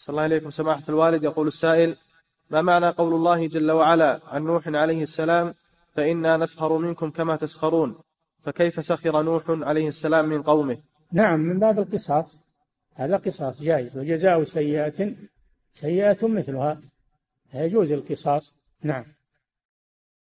صلى الله عليكم سماحة الوالد. يقول السائل: ما معنى قول الله جل وعلا عن نوح عليه السلام: فإنا نسخر منكم كما تسخرون؟ فكيف سخر نوح عليه السلام من قومه؟ نعم، من باب القصاص، هذا قصاص جائز، وجزاء سيئة سيئة مثلها، يجوز القصاص. نعم.